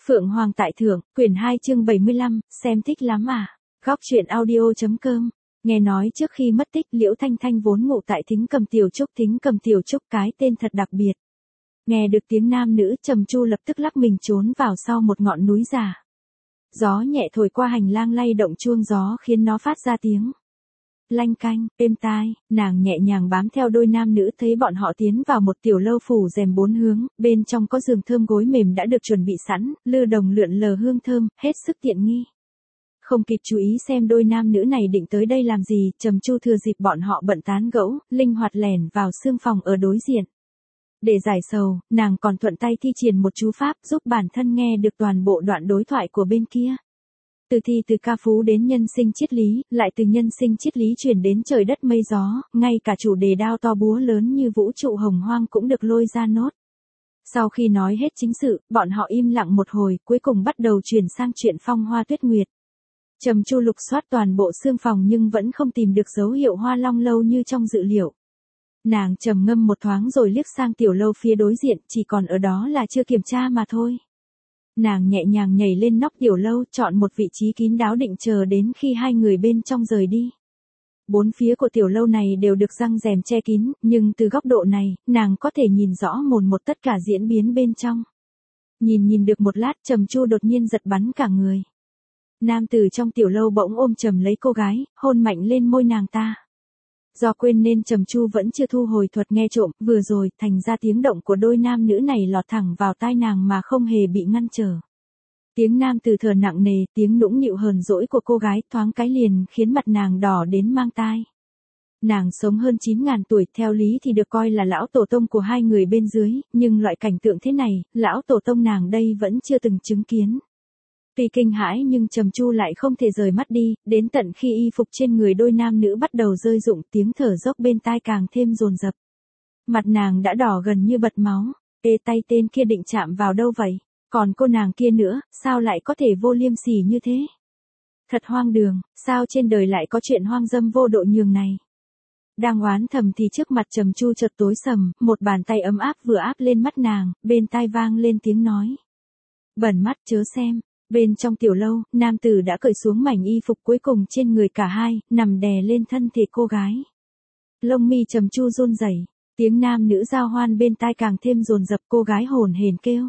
Phượng Hoàng tại thượng, quyển 2 chương 75, xem thích lắm à. Góc truyện audio.com. Nghe nói trước khi mất tích Liễu Thanh Thanh vốn ngụ tại Thính Cầm Tiểu Trúc cái tên thật đặc biệt. Nghe được tiếng nam nữ Trầm Chu lập tức lắc mình trốn vào sau một ngọn núi già. Gió nhẹ thổi qua hành lang lay động chuông gió khiến nó phát ra tiếng lanh canh, êm tai, nàng nhẹ nhàng bám theo đôi nam nữ thấy bọn họ tiến vào một tiểu lâu phủ rèm bốn hướng, bên trong có giường thơm gối mềm đã được chuẩn bị sẵn, lư đồng lượn lờ hương thơm, hết sức tiện nghi. Không kịp chú ý xem đôi nam nữ này định tới đây làm gì, Trầm Chu thừa dịp bọn họ bận tán gẫu, linh hoạt lẻn vào sương phòng ở đối diện. Để giải sầu, nàng còn thuận tay thi triển một chú pháp giúp bản thân nghe được toàn bộ đoạn đối thoại của bên kia. Từ ca phú đến nhân sinh triết lý, lại từ nhân sinh triết lý chuyển đến trời đất mây gió, ngay cả chủ đề đao to búa lớn như vũ trụ hồng hoang cũng được lôi ra nốt. Sau khi nói hết chính sự, bọn họ im lặng một hồi, cuối cùng bắt đầu chuyển sang chuyện phong hoa tuyết nguyệt. Trầm Chu lục soát toàn bộ sương phòng nhưng vẫn không tìm được dấu hiệu hoa long lâu như trong dự liệu. Nàng trầm ngâm một thoáng rồi liếc sang tiểu lâu phía đối diện, chỉ còn ở đó là chưa kiểm tra mà thôi. Nàng nhẹ nhàng nhảy lên nóc tiểu lâu, chọn một vị trí kín đáo định chờ đến khi hai người bên trong rời đi. Bốn phía của tiểu lâu này đều được giăng rèm che kín, nhưng từ góc độ này, nàng có thể nhìn rõ mồn một tất cả diễn biến bên trong. Nhìn được một lát, Trầm Chu đột nhiên giật bắn cả người. Nam tử trong tiểu lâu bỗng ôm chầm lấy cô gái, hôn mạnh lên môi nàng ta. Do quên nên Trầm Chu vẫn chưa thu hồi thuật nghe trộm, vừa rồi, thành ra tiếng động của đôi nam nữ này lọt thẳng vào tai nàng mà không hề bị ngăn trở. Tiếng nam tử thở nặng nề, tiếng nũng nịu hờn dỗi của cô gái thoáng cái liền khiến mặt nàng đỏ đến mang tai. Nàng sống hơn 9.000 tuổi, theo lý thì được coi là lão tổ tông của hai người bên dưới, nhưng loại cảnh tượng thế này, lão tổ tông nàng đây vẫn chưa từng chứng kiến. Tuy kinh hãi nhưng Trầm Chu lại không thể rời mắt đi, đến tận khi y phục trên người đôi nam nữ bắt đầu rơi rụng, tiếng thở dốc bên tai càng thêm dồn dập. Mặt nàng đã đỏ gần như bật máu. Ê, tay tên kia định chạm vào đâu vậy? Còn cô nàng kia nữa, sao lại có thể vô liêm sỉ như thế? Thật hoang đường, sao trên đời lại có chuyện hoang dâm vô độ nhường này? Đang oán thầm thì trước mặt Trầm Chu chợt tối sầm, một bàn tay ấm áp vừa áp lên mắt nàng, bên tai vang lên tiếng nói. Bẩn mắt chớ xem. Bên trong tiểu lâu, nam tử đã cởi xuống mảnh y phục cuối cùng trên người cả hai, nằm đè lên thân thể cô gái. Lông mi Trầm Chu run rẩy, tiếng nam nữ giao hoan bên tai càng thêm dồn dập, cô gái hồn hển kêu.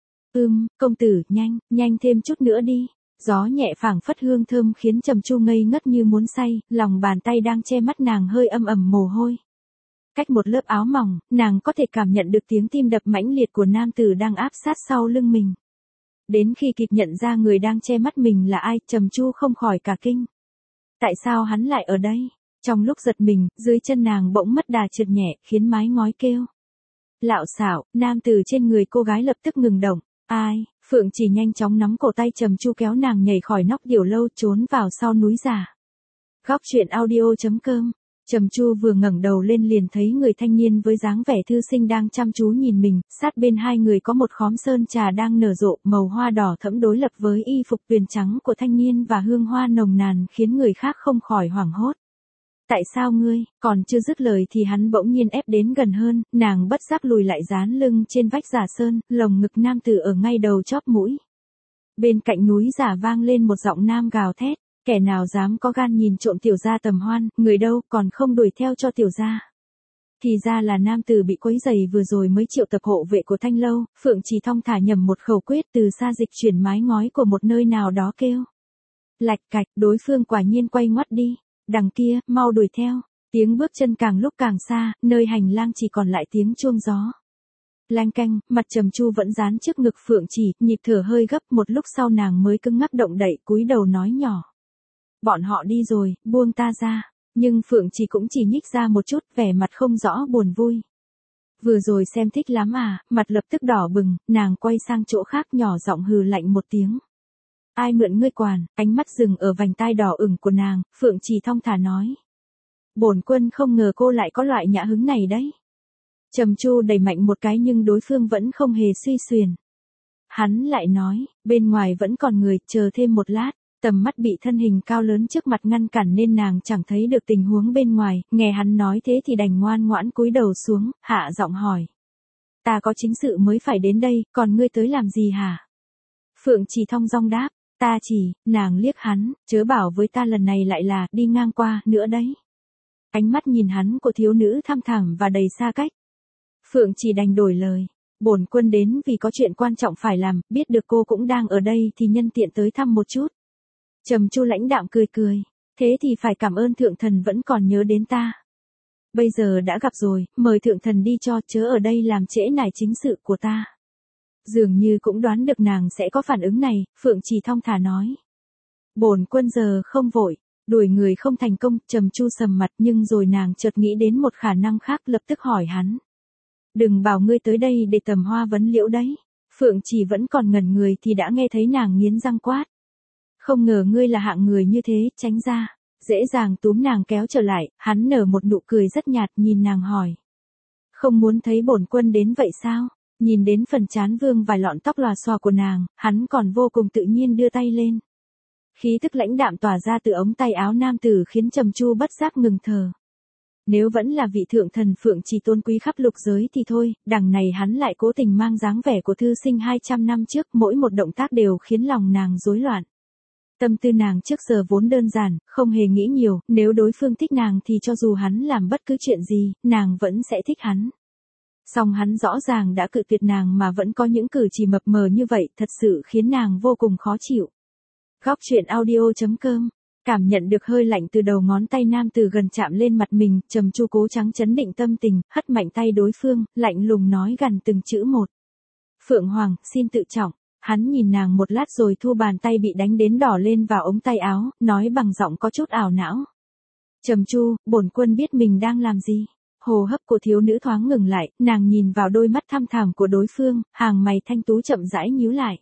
Công tử, nhanh thêm chút nữa đi. Gió nhẹ phảng phất hương thơm khiến Trầm Chu ngây ngất như muốn say, lòng bàn tay đang che mắt nàng hơi ẩm mồ hôi. Cách một lớp áo mỏng, nàng có thể cảm nhận được tiếng tim đập mãnh liệt của nam tử đang áp sát sau lưng mình. Đến khi kịp nhận ra người đang che mắt mình là ai, Trầm Chu không khỏi cả kinh. Tại sao hắn lại ở đây? Trong lúc giật mình, dưới chân nàng bỗng mất đà trượt nhẹ, khiến mái ngói kêu. Lạo xạo, nam tử trên người cô gái lập tức ngừng động. Ai? Phượng Chỉ nhanh chóng nắm cổ tay Trầm Chu kéo nàng nhảy khỏi nóc tiểu lâu trốn vào sau núi già. Góc truyện audio.com. Trầm Chu vừa ngẩng đầu lên liền thấy người thanh niên với dáng vẻ thư sinh đang chăm chú nhìn mình, sát bên hai người có một khóm sơn trà đang nở rộ, màu hoa đỏ thẫm đối lập với y phục tuyền trắng của thanh niên và hương hoa nồng nàn khiến người khác không khỏi hoảng hốt. Tại sao ngươi? Còn chưa dứt lời thì hắn bỗng nhiên ép đến gần hơn, nàng bất giác lùi lại dán lưng trên vách giả sơn, lồng ngực nam tử ở ngay đầu chóp mũi. Bên cạnh núi giả vang lên một giọng nam gào thét. Kẻ nào dám có gan nhìn trộm tiểu gia tầm hoan, người đâu còn không đuổi theo cho tiểu gia. Thì ra là nam tử bị quấy rầy vừa rồi mới triệu tập hộ vệ của thanh lâu, Phượng Chỉ thong thả nhầm một khẩu quyết từ xa dịch chuyển mái ngói của một nơi nào đó kêu. Lạch cạch, đối phương quả nhiên quay ngoắt đi. Đằng kia, mau đuổi theo. Tiếng bước chân càng lúc càng xa, nơi hành lang chỉ còn lại tiếng chuông gió. Lanh canh, mặt Trầm Chu vẫn dán trước ngực Phượng Chỉ, nhịp thở hơi gấp, một lúc sau nàng mới cứng ngắc động đậy, cúi đầu nói nhỏ. Bọn họ đi rồi, buông ta ra. Nhưng Phượng Chỉ cũng chỉ nhích ra một chút, vẻ mặt không rõ buồn vui. Vừa rồi xem thích lắm à, mặt lập tức đỏ bừng, nàng quay sang chỗ khác nhỏ giọng hừ lạnh một tiếng. Ai mượn ngươi quản? Ánh mắt dừng ở vành tai đỏ ửng của nàng, Phượng Chỉ thong thả nói. Bổn quân không ngờ cô lại có loại nhã hứng này đấy. Trầm Chu đẩy mạnh một cái nhưng đối phương vẫn không hề suy xuyển. Hắn lại nói, bên ngoài vẫn còn người, chờ thêm một lát. Tầm mắt bị thân hình cao lớn trước mặt ngăn cản nên nàng chẳng thấy được tình huống bên ngoài, nghe hắn nói thế thì đành ngoan ngoãn cúi đầu xuống, hạ giọng hỏi. Ta có chính sự mới phải đến đây, còn ngươi tới làm gì hả? Phượng Trì thong dong đáp, ta chỉ, nàng liếc hắn, chớ bảo với ta lần này lại là, đi ngang qua, nữa đấy. Ánh mắt nhìn hắn của thiếu nữ thăm thẳm và đầy xa cách. Phượng Trì đành đổi lời, bổn quân đến vì có chuyện quan trọng phải làm, biết được cô cũng đang ở đây thì nhân tiện tới thăm một chút. Trầm Chu lãnh đạm cười cười, thế thì phải cảm ơn thượng thần vẫn còn nhớ đến ta. Bây giờ đã gặp rồi, mời thượng thần đi cho, chớ ở đây làm trễ nải chính sự của ta. Dường như cũng đoán được nàng sẽ có phản ứng này, Phượng Trì thong thả nói. Bổn quân giờ không vội, đuổi người không thành công, Trầm Chu sầm mặt nhưng rồi nàng chợt nghĩ đến một khả năng khác lập tức hỏi hắn. Đừng bảo ngươi tới đây để tầm hoa vấn liễu đấy. Phượng Trì vẫn còn ngẩn người thì đã nghe thấy nàng nghiến răng quát. Không ngờ ngươi là hạng người như thế, tránh ra. Dễ dàng túm nàng kéo trở lại, hắn nở một nụ cười rất nhạt nhìn nàng hỏi. Không muốn thấy bổn quân đến vậy sao? Nhìn đến phần trán vương vài lọn tóc lòa xòa của nàng, hắn còn vô cùng tự nhiên đưa tay lên. Khí tức lãnh đạm tỏa ra từ ống tay áo nam tử khiến Trầm Chu bất giác ngừng thở. Nếu vẫn là vị thượng thần Phượng Trì tôn quý khắp lục giới thì thôi, đằng này hắn lại cố tình mang dáng vẻ của thư sinh 200 năm trước, mỗi một động tác đều khiến lòng nàng rối loạn. Tâm tư nàng trước giờ vốn đơn giản, không hề nghĩ nhiều, nếu đối phương thích nàng thì cho dù hắn làm bất cứ chuyện gì, nàng vẫn sẽ thích hắn. Song hắn rõ ràng đã cự tuyệt nàng mà vẫn có những cử chỉ mập mờ như vậy, thật sự khiến nàng vô cùng khó chịu. Góc truyện audio.com. Cảm nhận được hơi lạnh từ đầu ngón tay nam tử gần chạm lên mặt mình, Trầm Chu cố gắng chấn định tâm tình, hất mạnh tay đối phương, lạnh lùng nói gần từng chữ một. Phượng Hoàng, xin tự trọng. Hắn nhìn nàng một lát rồi thu bàn tay bị đánh đến đỏ lên vào ống tay áo, nói bằng giọng có chút ảo não. Trầm Chu, bổn quân biết mình đang làm gì. Hô hấp của thiếu nữ thoáng ngừng lại, nàng nhìn vào đôi mắt thăm thẳm của đối phương, hàng mày thanh tú chậm rãi nhíu lại.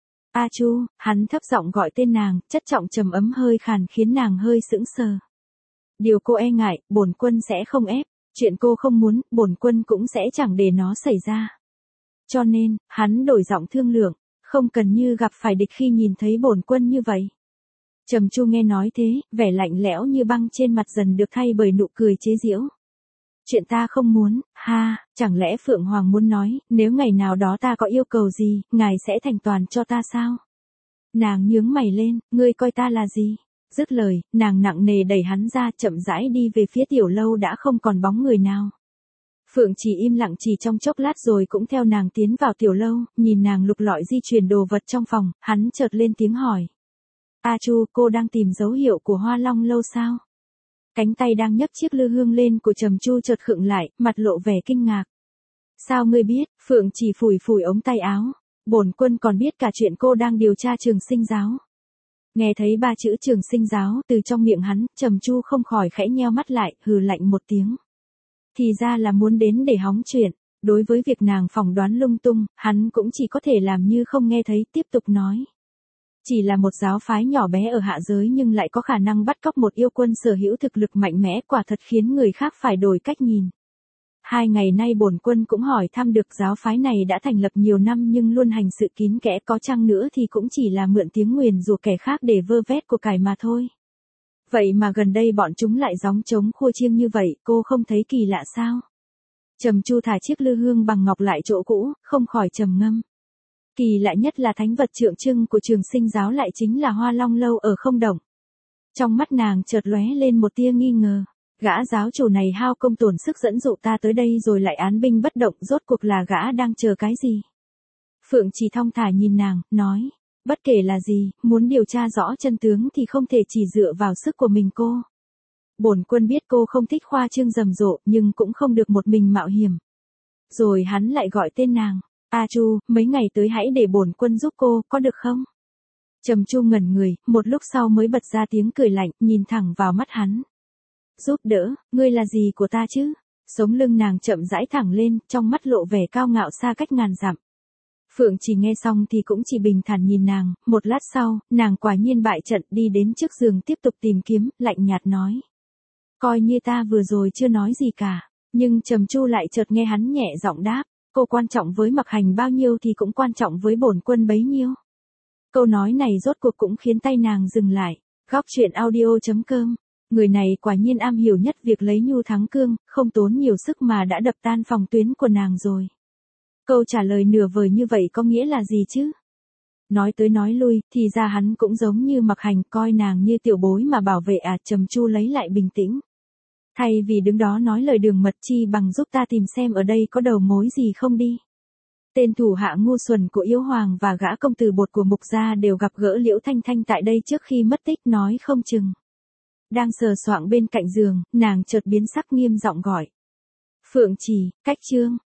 A Chu, hắn thấp giọng gọi tên nàng, chất trọng trầm ấm hơi khàn khiến nàng hơi sững sờ. Điều cô e ngại, bổn quân sẽ không ép, chuyện cô không muốn, bổn quân cũng sẽ chẳng để nó xảy ra. Cho nên, hắn đổi giọng thương lượng, không cần như gặp phải địch khi nhìn thấy bổn quân như vậy. Trầm Chu nghe nói thế, vẻ lạnh lẽo như băng trên mặt dần được thay bởi nụ cười chế giễu. Chuyện ta không muốn, ha, chẳng lẽ Phượng Hoàng muốn nói, nếu ngày nào đó ta có yêu cầu gì, ngài sẽ thành toàn cho ta sao? Nàng nhướng mày lên, ngươi coi ta là gì? Dứt lời, nàng nặng nề đẩy hắn ra, chậm rãi đi về phía tiểu lâu đã không còn bóng người nào. Phượng chỉ im lặng chỉ trong chốc lát rồi cũng theo nàng tiến vào tiểu lâu, nhìn nàng lục lọi di chuyển đồ vật trong phòng, hắn chợt lên tiếng hỏi. A Chu, cô đang tìm dấu hiệu của Hoa Long lâu sao? Cánh tay đang nhấc chiếc lư hương lên của Trầm Chu chợt khựng lại, mặt lộ vẻ kinh ngạc. Sao ngươi biết? Phượng chỉ phủi phủi ống tay áo. Bổn quân còn biết cả chuyện cô đang điều tra Trường Sinh giáo. Nghe thấy ba chữ Trường Sinh giáo từ trong miệng hắn, Trầm Chu không khỏi khẽ nheo mắt lại, hừ lạnh một tiếng. Thì ra là muốn đến để hóng chuyện. Đối với việc nàng phỏng đoán lung tung, hắn cũng chỉ có thể làm như không nghe thấy, tiếp tục nói. Chỉ là một giáo phái nhỏ bé ở hạ giới nhưng lại có khả năng bắt cóc một yêu quân sở hữu thực lực mạnh mẽ, quả thật khiến người khác phải đổi cách nhìn. 2 ngày nay bổn quân cũng hỏi thăm được giáo phái này đã thành lập nhiều năm nhưng luôn hành sự kín kẽ, có chăng nữa thì cũng chỉ là mượn tiếng nguyền rủa kẻ khác để vơ vét của cải mà thôi. Vậy mà gần đây bọn chúng lại gióng trống khua chiêng như vậy, cô không thấy kỳ lạ sao? Trầm Chu thả chiếc lư hương bằng ngọc lại chỗ cũ, không khỏi trầm ngâm. Kỳ lạ nhất là thánh vật tượng trưng của Trường Sinh giáo lại chính là Hoa Long lâu ở Không Động. Trong mắt nàng chợt lóe lên một tia nghi ngờ, gã giáo chủ này hao công tổn sức dẫn dụ ta tới đây rồi lại án binh bất động, rốt cuộc là gã đang chờ cái gì? Phượng chỉ thong thả nhìn nàng, nói, bất kể là gì, muốn điều tra rõ chân tướng thì không thể chỉ dựa vào sức của mình cô. Bổn quân biết cô không thích khoa trương rầm rộ nhưng cũng không được một mình mạo hiểm. Rồi hắn lại gọi tên nàng. A Chu, mấy ngày tới hãy để bổn quân giúp cô, có được không? Trầm Chu ngẩn người, một lúc sau mới bật ra tiếng cười lạnh, nhìn thẳng vào mắt hắn. Giúp đỡ, ngươi là gì của ta chứ? Sống lưng nàng chậm rãi thẳng lên, trong mắt lộ vẻ cao ngạo xa cách ngàn dặm. Phượng chỉ nghe xong thì cũng chỉ bình thản nhìn nàng, một lát sau, nàng quả nhiên bại trận đi đến trước giường tiếp tục tìm kiếm, lạnh nhạt nói. Coi như ta vừa rồi chưa nói gì cả, nhưng Trầm Chu lại chợt nghe hắn nhẹ giọng đáp. Cô quan trọng với Mặc Hành bao nhiêu thì cũng quan trọng với bổn quân bấy nhiêu. Câu nói này rốt cuộc cũng khiến tay nàng dừng lại. Góc truyện audio.com. Người này quả nhiên am hiểu nhất việc lấy nhu thắng cương, không tốn nhiều sức mà đã đập tan phòng tuyến của nàng rồi. Câu trả lời nửa vời như vậy có nghĩa là gì chứ? Nói tới nói lui, thì ra hắn cũng giống như Mặc Hành, coi nàng như tiểu bối mà bảo vệ à. Trầm Chu lấy lại bình tĩnh. Thay vì đứng đó nói lời đường mật, chi bằng giúp ta tìm xem ở đây có đầu mối gì không đi. Tên thủ hạ ngu xuẩn của Yến Hoàng và gã công tử bột của Mục gia đều gặp gỡ Liễu Thanh Thanh tại đây trước khi mất tích, nói không chừng. Đang sờ soạng bên cạnh giường, nàng chợt biến sắc, nghiêm giọng gọi. Phượng Trì, Cách Trương.